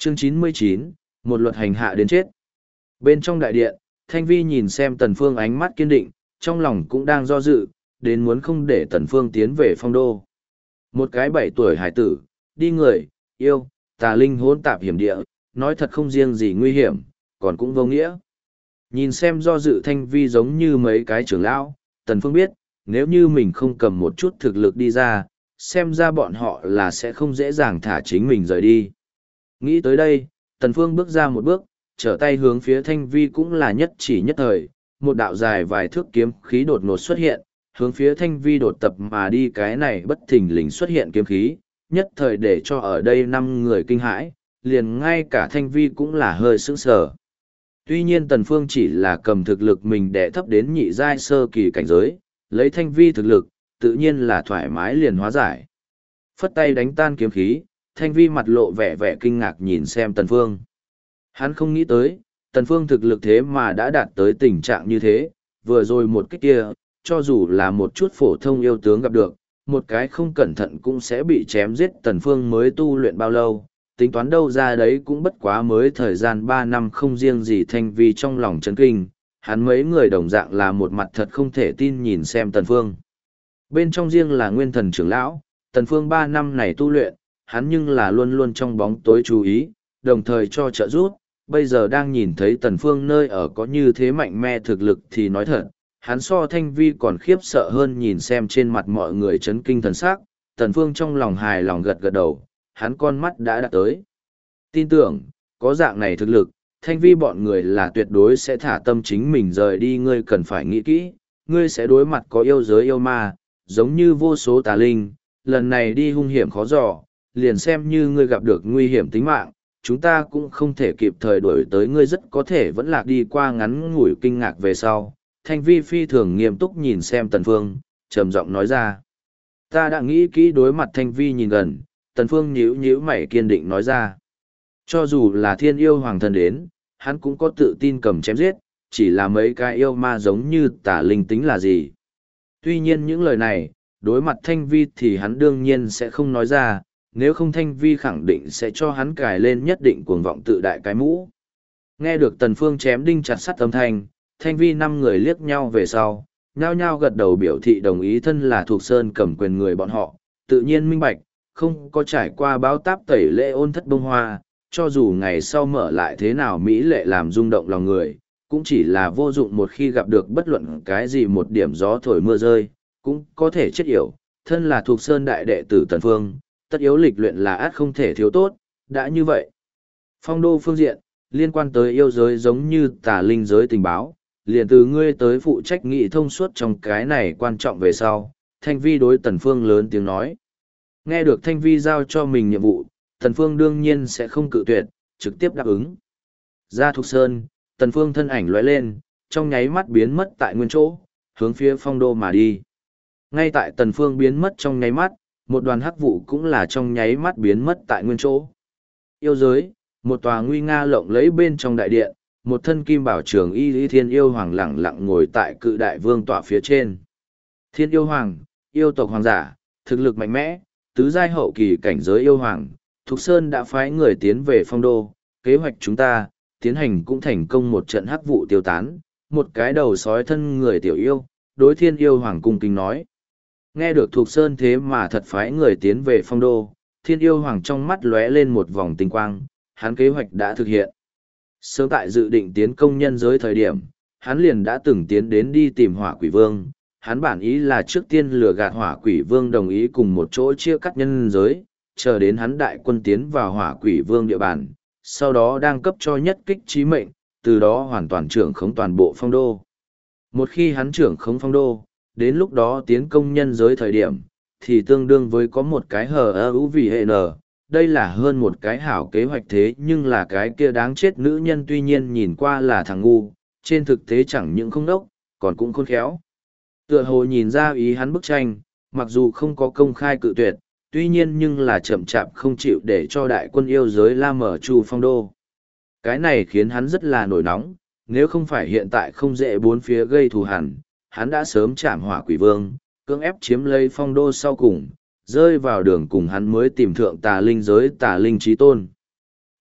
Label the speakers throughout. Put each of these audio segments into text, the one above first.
Speaker 1: Chương 99, một luật hành hạ đến chết. Bên trong đại điện, Thanh Vi nhìn xem Tần Phương ánh mắt kiên định, trong lòng cũng đang do dự, đến muốn không để Tần Phương tiến về phong đô. Một cái 7 tuổi hải tử, đi người, yêu, tà linh hỗn tạp hiểm địa, nói thật không riêng gì nguy hiểm, còn cũng vô nghĩa. Nhìn xem do dự Thanh Vi giống như mấy cái trưởng lão, Tần Phương biết, nếu như mình không cầm một chút thực lực đi ra, xem ra bọn họ là sẽ không dễ dàng thả chính mình rời đi. Nghĩ tới đây, Tần Phương bước ra một bước, trở tay hướng phía Thanh Vi cũng là nhất chỉ nhất thời, một đạo dài vài thước kiếm khí đột ngột xuất hiện, hướng phía Thanh Vi đột tập mà đi, cái này bất thình lình xuất hiện kiếm khí, nhất thời để cho ở đây 5 người kinh hãi, liền ngay cả Thanh Vi cũng là hơi sững sờ. Tuy nhiên Tần Phương chỉ là cầm thực lực mình đè thấp đến nhị giai sơ kỳ cảnh giới, lấy Thanh Vi thực lực, tự nhiên là thoải mái liền hóa giải. Phất tay đánh tan kiếm khí, Thanh Vi mặt lộ vẻ vẻ kinh ngạc nhìn xem Tần Phương. Hắn không nghĩ tới, Tần Phương thực lực thế mà đã đạt tới tình trạng như thế, vừa rồi một cái kia, cho dù là một chút phổ thông yêu tướng gặp được, một cái không cẩn thận cũng sẽ bị chém giết. Tần Phương mới tu luyện bao lâu, tính toán đâu ra đấy cũng bất quá mới thời gian 3 năm, không riêng gì Thanh Vi trong lòng chấn kinh, hắn mấy người đồng dạng là một mặt thật không thể tin nhìn xem Tần Phương. Bên trong riêng là Nguyên Thần trưởng lão, Tần Phương 3 năm này tu luyện, hắn nhưng là luôn luôn trong bóng tối chú ý, đồng thời cho trợ giúp. Bây giờ đang nhìn thấy Tần Phương nơi ở có như thế mạnh mẽ thực lực thì nói thật, hắn so Thanh Vi còn khiếp sợ hơn. Nhìn xem trên mặt mọi người chấn kinh thần sắc, Tần Phương trong lòng hài lòng gật gật đầu, hắn con mắt đã đạt tới. Tin tưởng, có dạng này thực lực, Thanh Vi bọn người là tuyệt đối sẽ thả tâm chính mình rời đi. Ngươi cần phải nghĩ kỹ, ngươi sẽ đối mặt có yêu giới yêu ma, giống như vô số tà linh, lần này đi hung hiểm khó dò, liền xem như ngươi gặp được nguy hiểm tính mạng, chúng ta cũng không thể kịp thời đuổi tới, ngươi rất có thể vẫn lạc. Đi qua ngắn ngủi kinh ngạc về sau, Thanh Vi phi thường nghiêm túc nhìn xem Tần Phương, trầm giọng nói ra. Ta đã nghĩ kỹ. Đối mặt Thanh Vi nhìn gần, Tần Phương nhíu nhíu mày kiên định nói ra. Cho dù là thiên yêu hoàng thần đến, hắn cũng có tự tin cầm chém giết, chỉ là mấy cái yêu ma giống như tà linh tính là gì. Tuy nhiên những lời này, đối mặt Thanh Vi thì hắn đương nhiên sẽ không nói ra, nếu không Thanh Vi khẳng định sẽ cho hắn cài lên nhất định cuồng vọng tự đại cái mũ. Nghe được Tần Phương chém đinh chặt sắt âm thanh, Thanh Vi 5 người liếc nhau về sau, nhao nhao gật đầu biểu thị đồng ý. Thân là thuộc sơn cầm quyền người bọn họ, tự nhiên minh bạch, không có trải qua báo táp tẩy lễ ôn thất bông hoa, cho dù ngày sau mở lại thế nào mỹ lệ làm rung động lòng người, cũng chỉ là vô dụng. Một khi gặp được bất luận cái gì một điểm gió thổi mưa rơi, cũng có thể chết yểu. Thân là thuộc sơn đại đệ tử Tần Phương, tất yếu lịch luyện là át không thể thiếu tốt. Đã như vậy, phong đô phương diện, liên quan tới yêu giới giống như tà linh giới tình báo, liền từ ngươi tới phụ trách nghị thông suốt trong cái này quan trọng về sau. Thanh Vi đối Tần Phương lớn tiếng nói. Nghe được Thanh Vi giao cho mình nhiệm vụ, Tần Phương đương nhiên sẽ không cự tuyệt, trực tiếp đáp ứng. Ra Thục Sơn, Tần Phương thân ảnh lóe lên, trong nháy mắt biến mất tại nguyên chỗ, hướng phía phong đô mà đi. Ngay tại Tần Phương biến mất trong nháy mắt, một đoàn hắc vụ cũng là trong nháy mắt biến mất tại nguyên chỗ. Yêu giới, một tòa nguy nga lộng lẫy bên trong đại điện, một thân kim bảo trường y lý thiên yêu hoàng lẳng lặng ngồi tại cự đại vương tọa phía trên. Thiên yêu hoàng, yêu tộc hoàng giả, thực lực mạnh mẽ, tứ giai hậu kỳ cảnh giới yêu hoàng, Thục Sơn đã phái người tiến về phong đô, kế hoạch chúng ta, tiến hành cũng thành công. Một trận hắc vụ tiêu tán, một cái đầu sói thân người tiểu yêu, đối thiên yêu hoàng cung kính nói. Nghe được Thục Sơn thế mà thật phái người tiến về phong đô, thiên yêu hoàng trong mắt lóe lên một vòng tinh quang, hắn kế hoạch đã thực hiện. Sớm tại dự định tiến công nhân giới thời điểm, hắn liền đã từng tiến đến đi tìm hỏa quỷ vương. Hắn bản ý là trước tiên lừa gạt hỏa quỷ vương đồng ý cùng một chỗ chia cắt nhân giới, chờ đến hắn đại quân tiến vào hỏa quỷ vương địa bàn, sau đó đang cấp cho nhất kích chí mệnh, từ đó hoàn toàn trưởng khống toàn bộ phong đô. Một khi hắn trưởng khống phong đô, đến lúc đó tiến công nhân giới thời điểm, thì tương đương với có một cái HUVN, đây là hơn một cái hảo kế hoạch. Thế nhưng là cái kia đáng chết nữ nhân tuy nhiên nhìn qua là thằng ngu, trên thực tế chẳng những không đốc, còn cũng khôn khéo. Tựa hồ nhìn ra ý hắn bức tranh, mặc dù không có công khai cự tuyệt, tuy nhiên nhưng là chậm chạp không chịu để cho đại quân yêu giới la mở chu phong đô. Cái này khiến hắn rất là nổi nóng, nếu không phải hiện tại không dễ bốn phía gây thù hằn, hắn đã sớm chạm hỏa quỷ vương, cưỡng ép chiếm lấy phong đô sau cùng, rơi vào đường cùng hắn mới tìm thượng tà linh giới tà linh trí tôn.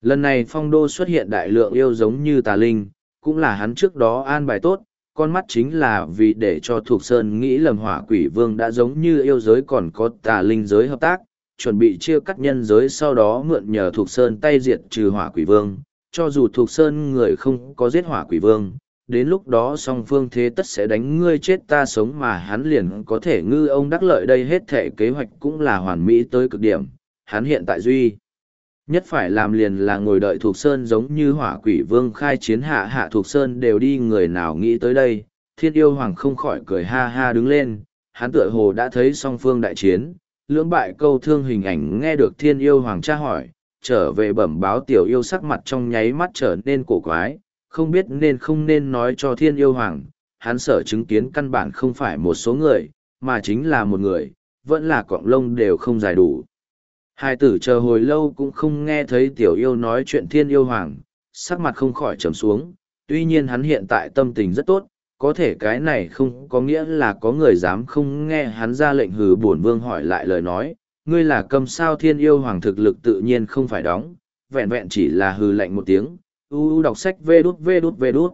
Speaker 1: Lần này phong đô xuất hiện đại lượng yêu giống như tà linh, cũng là hắn trước đó an bài tốt, con mắt chính là vì để cho Thục Sơn nghĩ lầm hỏa quỷ vương đã giống như yêu giới còn có tà linh giới hợp tác, chuẩn bị chia cắt nhân giới sau đó mượn nhờ Thục Sơn tay diệt trừ hỏa quỷ vương, cho dù Thục Sơn người không có giết hỏa quỷ vương. Đến lúc đó song phương thế tất sẽ đánh ngươi chết ta sống mà hắn liền có thể ngư ông đắc lợi đây hết thể kế hoạch cũng là hoàn mỹ tới cực điểm, hắn hiện tại duy nhất phải làm liền là ngồi đợi Thục Sơn giống như hỏa quỷ vương khai chiến hạ Thục Sơn đều đi người nào nghĩ tới đây, thiên yêu hoàng không khỏi cười ha ha đứng lên, hắn tựa hồ đã thấy song phương đại chiến, lưỡng bại câu thương hình ảnh nghe được thiên yêu hoàng tra hỏi, trở về bẩm báo tiểu yêu sắc mặt trong nháy mắt trở nên cổ quái, không biết nên không nên nói cho thiên yêu hoàng, hắn sợ chứng kiến căn bản không phải một số người, mà chính là một người, vẫn là cọng lông đều không dài đủ. Hai tử chờ hồi lâu cũng không nghe thấy tiểu yêu nói chuyện thiên yêu hoàng, sắc mặt không khỏi trầm xuống, tuy nhiên hắn hiện tại tâm tình rất tốt, có thể cái này không có nghĩa là có người dám không nghe hắn ra lệnh hừ bổn vương hỏi lại lời nói, ngươi là cầm sao thiên yêu hoàng thực lực tự nhiên không phải đóng, vẹn vẹn chỉ là hừ lạnh một tiếng, đọc sách vê đút,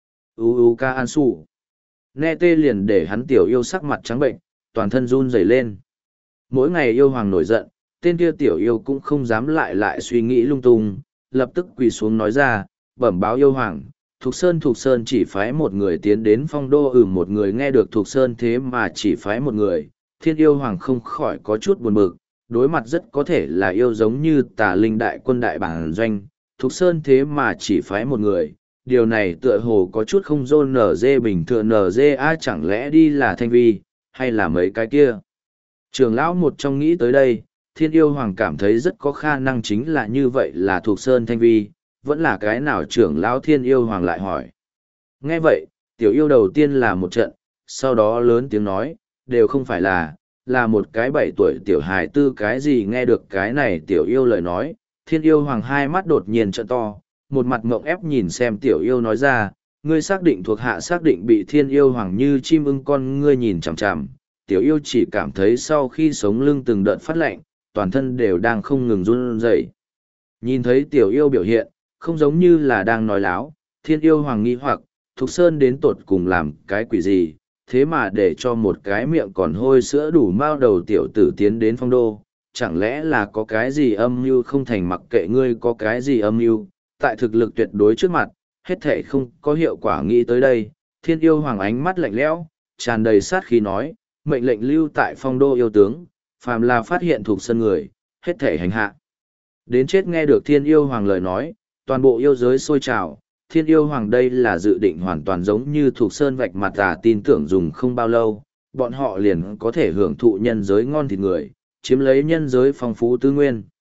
Speaker 1: ca an su. Nghe tê liền để hắn tiểu yêu sắc mặt trắng bệnh, toàn thân run rẩy lên. Mỗi ngày yêu hoàng nổi giận, tên kia tiểu yêu cũng không dám lại suy nghĩ lung tung, lập tức quỳ xuống nói ra, bẩm báo yêu hoàng, Thục Sơn chỉ phái một người tiến đến phong đô một người nghe được Thục Sơn thế mà chỉ phái một người, thiên yêu hoàng không khỏi có chút buồn bực, đối mặt rất có thể là yêu giống như tà linh đại quân đại bản doanh, Thục Sơn thế mà chỉ phái một người, điều này tựa hồ có chút không dôn nở dê bình thường nở dê ai chẳng lẽ đi là Thanh Vi, hay là mấy cái kia. Trường lão một trong nghĩ tới đây, thiên yêu hoàng cảm thấy rất có khả năng chính là như vậy là Thục Sơn Thanh Vi, vẫn là cái nào trưởng lão thiên yêu hoàng lại hỏi. Nghe vậy, tiểu yêu đầu tiên là một trận, sau đó lớn tiếng nói, đều không phải là một cái 7 tuổi tiểu hài tư cái gì nghe được cái này tiểu yêu lời nói, thiên yêu hoàng hai mắt đột nhiên trợn to, một mặt ngộng ép nhìn xem tiểu yêu nói ra, ngươi xác định thuộc hạ xác định bị thiên yêu hoàng như chim ưng con ngươi nhìn chằm chằm, tiểu yêu chỉ cảm thấy sau khi sống lưng từng đợt phát lạnh, toàn thân đều đang không ngừng run rẩy. Nhìn thấy tiểu yêu biểu hiện, không giống như là đang nói láo, thiên yêu hoàng nghi hoặc, Thục Sơn đến tột cùng làm cái quỷ gì, thế mà để cho một cái miệng còn hôi sữa đủ mao đầu tiểu tử tiến đến phong đô, chẳng lẽ là có cái gì âm mưu không thành mặc kệ ngươi có cái gì âm mưu, tại thực lực tuyệt đối trước mặt, hết thể không có hiệu quả nghĩ tới đây, thiên yêu hoàng ánh mắt lạnh lẽo, tràn đầy sát khí nói, mệnh lệnh lưu tại phong đô yêu tướng, phàm là phát hiện Thục Sơn người, hết thể hành hạ. Đến chết nghe được thiên yêu hoàng lời nói, toàn bộ yêu giới sôi trào, thiên yêu hoàng đây là dự định hoàn toàn giống như Thục Sơn vạch mặt tin tưởng dùng không bao lâu, bọn họ liền có thể hưởng thụ nhân giới ngon thịt người, chiếm lấy nhân giới phong phú tư nguyên.